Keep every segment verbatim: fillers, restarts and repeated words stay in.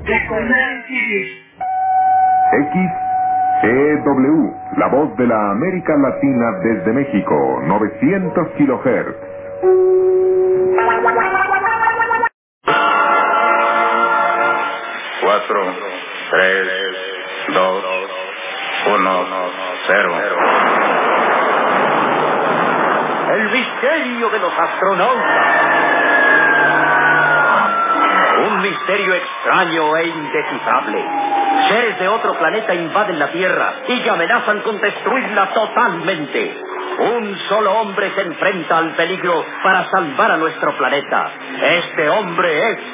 X E W, la voz de la América Latina desde México, novecientos kilohertz. Cuatro, tres, dos, uno, cero. El misterio de los astronautas. Un misterio extraño e indescifrable. Seres de otro planeta invaden la Tierra y amenazan con destruirla totalmente. Un solo hombre se enfrenta al peligro para salvar a nuestro planeta. Este hombre es...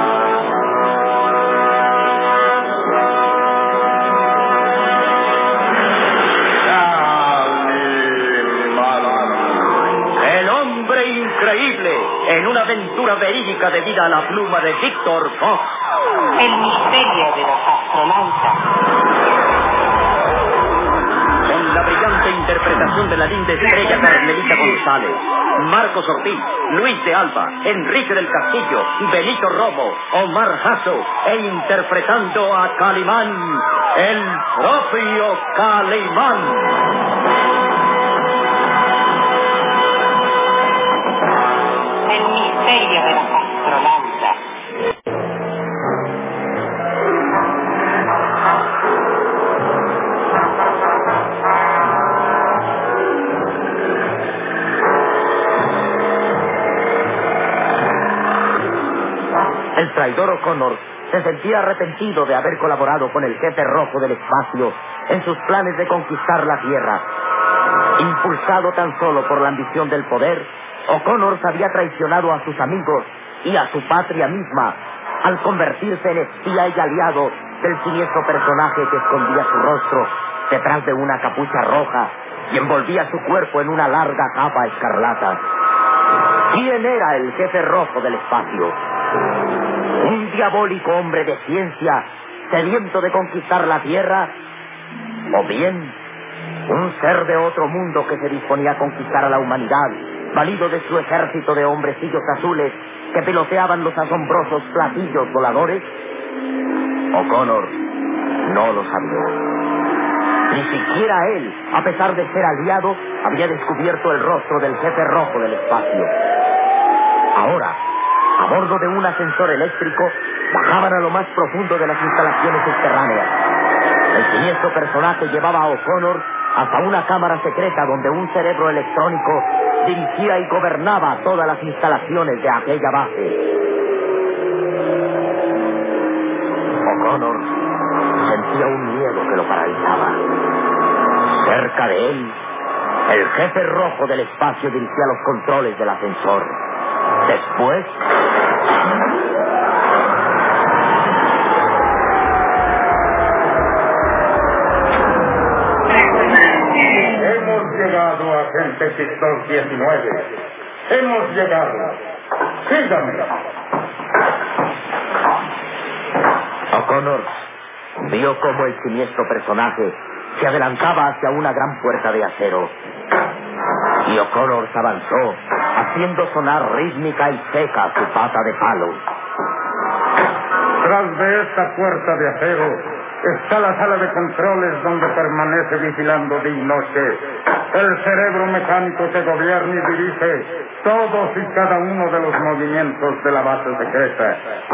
el hombre increíble, en una aventura verídica debida a la pluma de Víctor Fox. El misterio de los astronautas. Con la brillante interpretación de la linda estrella Carmelita González, Marcos Ortiz, Luis de Alba, Enrique del Castillo, Benito Romo, Omar Jasso, e interpretando a Calimán, el propio Calimán. El misterio de los astronautas. El traidor O'Connor se sentía arrepentido de haber colaborado con el jefe rojo del espacio en sus planes de conquistar la Tierra. Impulsado tan solo por la ambición del poder, O'Connor había traicionado a sus amigos y a su patria misma al convertirse en espía y aliado del siniestro personaje que escondía su rostro detrás de una capucha roja y envolvía su cuerpo en una larga capa escarlata. ¿Quién era el jefe rojo del espacio? ¿Un diabólico hombre de ciencia sediento de conquistar la Tierra? ¿O bien un ser de otro mundo que se disponía a conquistar a la humanidad, valido de su ejército de hombrecillos azules que piloteaban los asombrosos platillos voladores? O'Connor no lo sabía. Ni siquiera él, a pesar de ser aliado, había descubierto el rostro del jefe rojo del espacio. Ahora, a bordo de un ascensor eléctrico, bajaban a lo más profundo de las instalaciones subterráneas. El siniestro personaje llevaba a O'Connor hasta una cámara secreta donde un cerebro electrónico dirigía y gobernaba todas las instalaciones de aquella base. O'Connor sentía un miedo que lo paralizaba. Cerca de él, el jefe rojo del espacio dirigía los controles del ascensor. Después... Hemos llegado a Agente X dos diecinueve. Hemos llegado. Sígame. O'Connor vio cómo el siniestro personaje se adelantaba hacia una gran puerta de acero. Y O'Connor se avanzó, haciendo sonar rítmica y seca su pata de palo. Tras de esta puerta de acero está la sala de controles donde permanece vigilando día y noche el cerebro mecánico que gobierna y dirige todos y cada uno de los movimientos de la base secreta.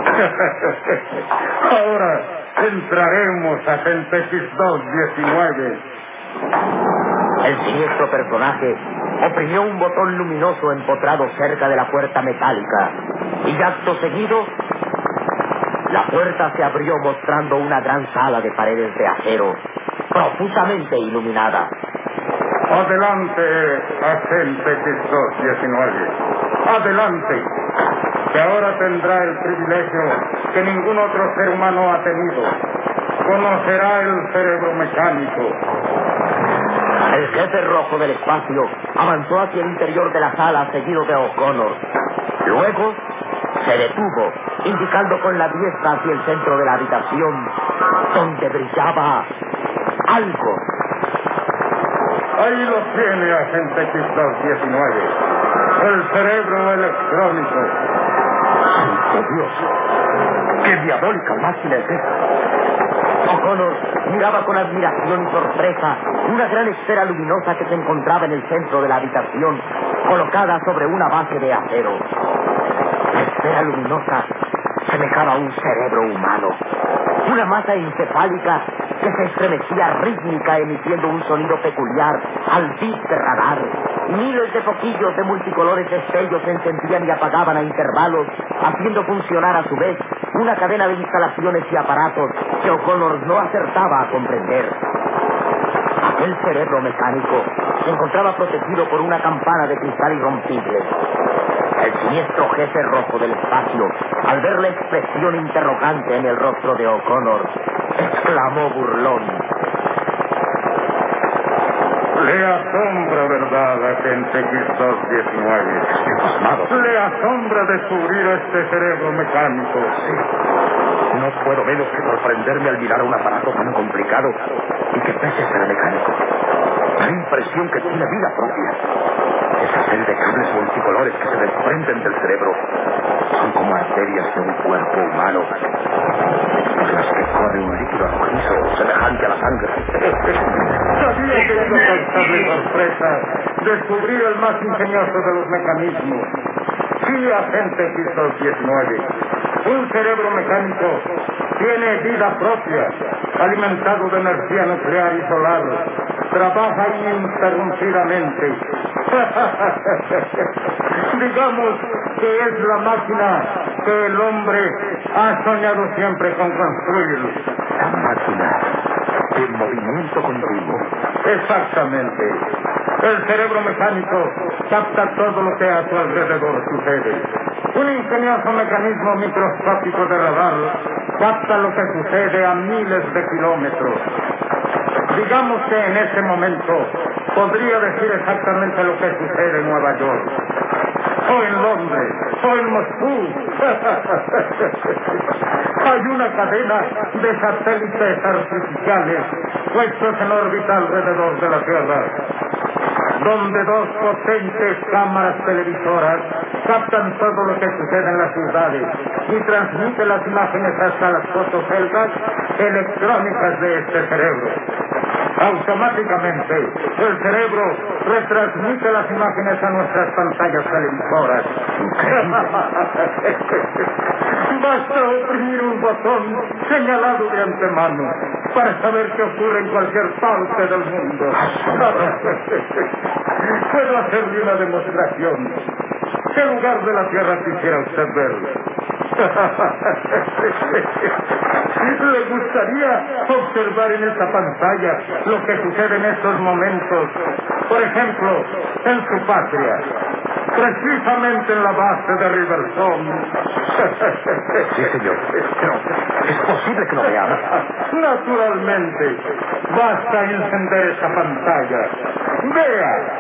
Ahora entraremos a Agente X dos diecinueve. El siniestro personaje oprimió un botón luminoso empotrado cerca de la puerta metálica y acto seguido la puerta se abrió mostrando una gran sala de paredes de acero profusamente iluminada. Adelante, Agente X dos diecinueve. Adelante, que ahora tendrá el privilegio que ningún otro ser humano ha tenido. Conocerá el cerebro mecánico. El jefe rojo del espacio avanzó hacia el interior de la sala seguido de O'Connor. Luego se detuvo, indicando con la diestra hacia el centro de la habitación, donde brillaba algo. Ahí lo tiene, Agente X dos diecinueve. El cerebro electrónico. ¡Santo Dios! ¡Qué diabólica máquina es esta! O'Connor miraba con admiración y sorpresa una gran esfera luminosa que se encontraba en el centro de la habitación, colocada sobre una base de acero. La esfera luminosa semejaba a un cerebro humano, una masa encefálica que se estremecía rítmica emitiendo un sonido peculiar al beat de radar. Miles de foquillos de multicolores destellos se encendían y apagaban a intervalos, haciendo funcionar a su vez una cadena de instalaciones y aparatos que O'Connor no acertaba a comprender. Aquel cerebro mecánico se encontraba protegido por una campana de cristal irrompible. El siniestro jefe rojo del espacio, al ver la expresión interrogante en el rostro de O'Connor, exclamó burlón: Le asombra, ¿verdad, agente X dos diecinueve? Estoy pasmado. Le asombra descubrir este cerebro mecánico. Sí. No puedo menos que sorprenderme al mirar un aparato tan complicado y que pese a ser mecánico. Da la impresión que tiene vida propia. Esa serie de cables multicolores que se desprenden del cerebro son como arterias de un cuerpo humano, por las que corre un líquido rojizo semejante a la sangre. Sabía que iba a causarle sorpresa descubrir el más ingenioso de los mecanismos. Sí, agente X dos diecinueve. Un cerebro mecánico tiene vida propia, alimentado de energía nuclear y solar. Trabaja ininterrumpidamente. Digamos que es la máquina que el hombre ha soñado siempre con construir. La máquina de movimiento continuo. Exactamente. El cerebro mecánico capta todo lo que a su alrededor sucede. Un ingenioso mecanismo microscópico de radar capta lo que sucede a miles de kilómetros. Digamos que en este momento podría decir exactamente lo que sucede en Nueva York, o en Londres, o en Moscú. Hay una cadena de satélites artificiales puestos en órbita alrededor de la Tierra, donde dos potentes cámaras televisoras captan todo lo que sucede en las ciudades y transmiten las imágenes hasta las fotoceldas electrónicas de este cerebro. Automáticamente, el cerebro retransmite las imágenes a nuestras pantallas televisoras. Basta oprimir un botón señalado de antemano para saber qué ocurre en cualquier parte del mundo. Puedo hacerle una demostración. ¿Qué lugar de la Tierra quisiera usted ver? ¿Le gustaría observar en esta pantalla lo que sucede en estos momentos? Por ejemplo, en su patria, precisamente en la base de Riverstone. Sí, señor. Pero es posible que lo veamos. Naturalmente. Basta encender esa pantalla. Vea.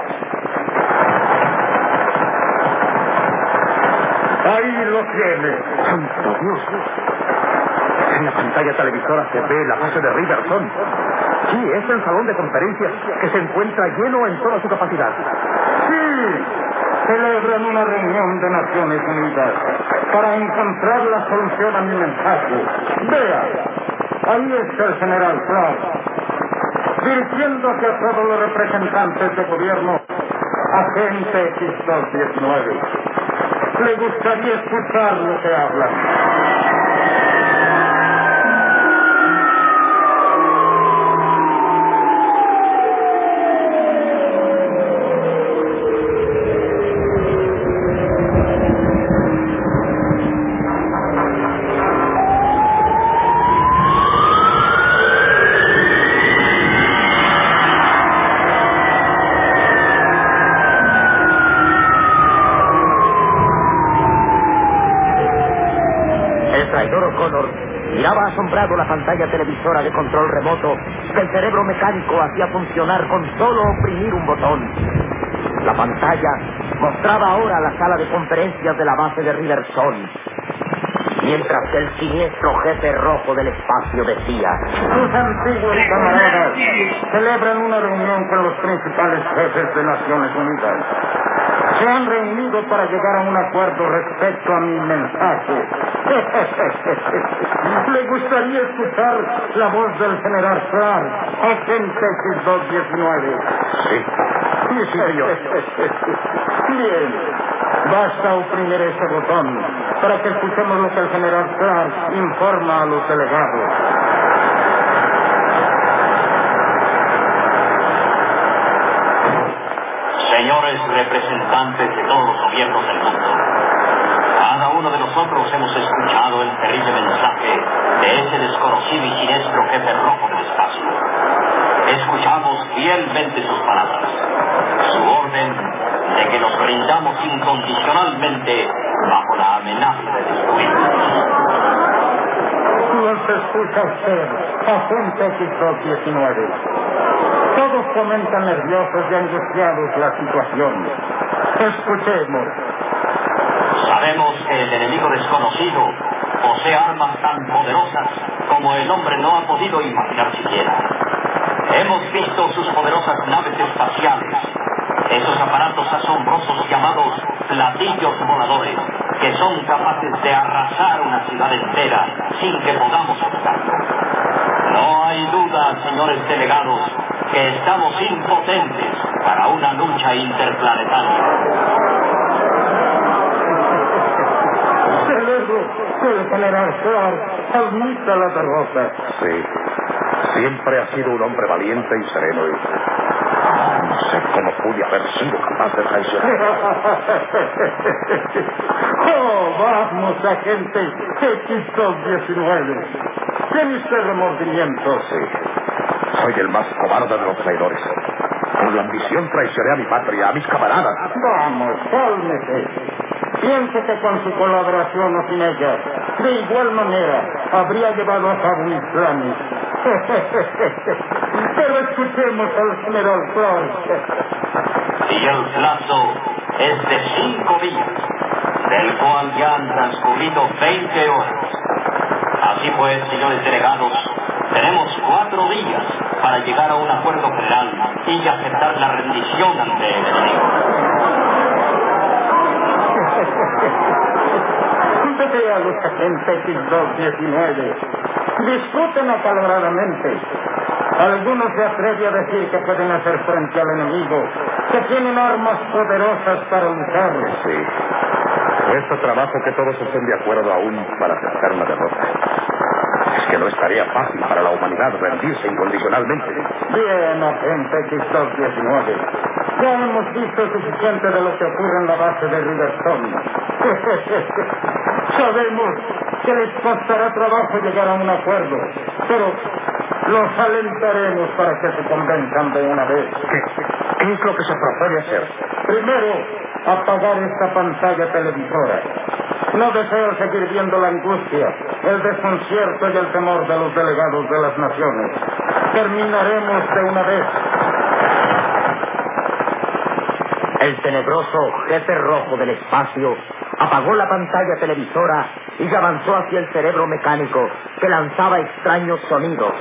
Ahí lo tiene. ¡Santo Dios! En la pantalla televisora se ve la base de Riverstone. Sí, es el salón de conferencias que se encuentra lleno en toda su capacidad. Sí, celebran una reunión de Naciones Unidas para encontrar la solución a mi mensaje. Vea, ahí está el general Clark, dirigiéndose a todos los representantes de gobierno, agente X dos diecinueve. ¿Le gustaría escuchar lo que hablan? Miraba asombrado la pantalla televisora de control remoto que el cerebro mecánico hacía funcionar con solo oprimir un botón. La pantalla mostraba ahora la sala de conferencias de la base de Riverstone, mientras que el siniestro jefe rojo del espacio decía: sus antiguos camaradas celebran una reunión con los principales jefes de Naciones Unidas. Se han reunido para llegar a un acuerdo respecto a mi mensaje. ¿Le gustaría escuchar la voz del general Clark, agente X dos diecinueve? Sí. Sí, sí, señor. Bien. Basta oprimir ese botón para que escuchemos lo que el general Clark informa a los delegados. Señores representantes de todos los gobiernos del mundo, cada uno de nosotros hemos escuchado el terrible mensaje de ese desconocido y siniestro jefe rojo del espacio. Escuchamos fielmente sus palabras, su orden de que nos brindamos incondicionalmente bajo la amenaza de destruirnos. Los escucha usted, agente X dos diecinueve. Todos comentan nerviosos y angustiados la situación. Escuchemos. Sabemos que el enemigo desconocido posee armas tan poderosas como el hombre no ha podido imaginar siquiera. Hemos visto sus poderosas naves espaciales, esos aparatos asombrosos llamados platillos voladores, que son capaces de arrasar una ciudad entera sin que podamos evitarlo. No hay duda, señores delegados, que estamos impotentes para una lucha interplanetaria. Celebro que el general Clark admita la derrota. Sí. Siempre ha sido un hombre valiente y sereno. Y no sé cómo pude haber sido capaz de traicionar. Oh, vamos, agente X dos diecinueve. ¿Tiene usted remordimiento? Sí. Soy el más cobarde de los traidores. Con la ambición traicioné a mi patria, a mis camaradas. Vamos, cálmese. Piense que con su colaboración o sin ella, de igual manera, habría llevado a cabo mis planes. Pero escuchemos al general Clark. Y el plazo es de cinco días, del cual ya han transcurrido veinte horas. Así pues, señores delegados, tenemos cuatro días para llegar a un acuerdo general y aceptar la rendición ante el enemigo. Vete a los agentes X dos diecinueve. Discuten acaloradamente. Algunos se atreven a decir que pueden hacer frente al enemigo, que tienen armas poderosas para luchar. Sí. Cuesta trabajo que todos estén de acuerdo aún para aceptar una derrota. Es que no estaría fácil para la humanidad rendirse incondicionalmente. Bien, agente X dos diecinueve. Ya hemos visto suficiente de lo que ocurre en la base de Riverstone. Sabemos que les costará trabajo llegar a un acuerdo, pero los alentaremos para que se convenzan de una vez. ¿Qué, qué es lo que se propone hacer? Primero, apagar esta pantalla televisora. No deseo seguir viendo la angustia, el desconcierto y el temor de los delegados de las naciones. Terminaremos de una vez. El tenebroso jefe rojo del espacio apagó la pantalla televisora y avanzó hacia el cerebro mecánico que lanzaba extraños sonidos.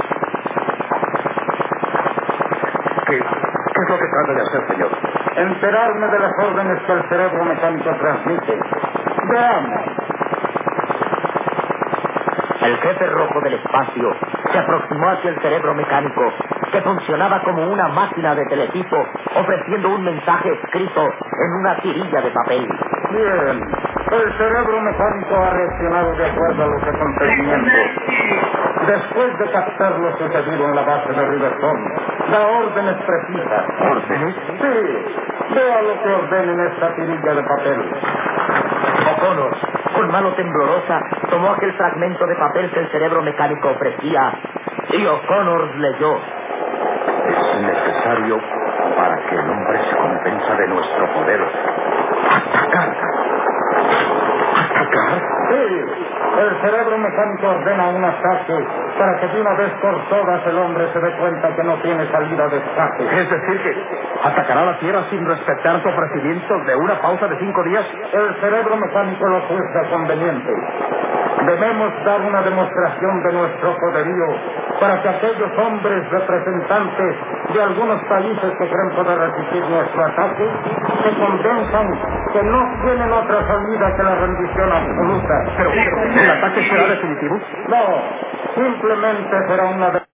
¿Qué, qué es lo que trata de hacer, señor? Enterarme de las órdenes que el cerebro mecánico transmite. Veamos. El jefe rojo del espacio se aproximó hacia el cerebro mecánico, que funcionaba como una máquina de teletipo, ofreciendo un mensaje escrito en una tirilla de papel. Bien. El cerebro mecánico ha reaccionado de acuerdo a los acontecimientos. Después de captar lo sucedido en la base de Riverstone, da órdenes precisas. ¿Órdenes? Sí. Vea lo que ordena en esta tirilla de papel. O'Connor, con mano temblorosa, tomó aquel fragmento de papel que el cerebro mecánico ofrecía y O'Connor leyó. Es necesario para que el hombre se convenza de nuestro poder. ¡Atacar! ¿Atacar? Sí. El cerebro mecánico ordena un ataque para que de una vez por todas el hombre se dé cuenta que no tiene salida de escape. Es decir, que atacará la Tierra sin respetar su ofrecimiento de una pausa de cinco días. El cerebro mejánico lo juzga conveniente. Debemos dar una demostración de nuestro poderío para que aquellos hombres representantes de algunos países que creen poder resistir nuestro ataque se convenzan que no tienen otra salida que la rendición absoluta. Pero, pero ¿el ataque será definitivo? No, simplemente será una...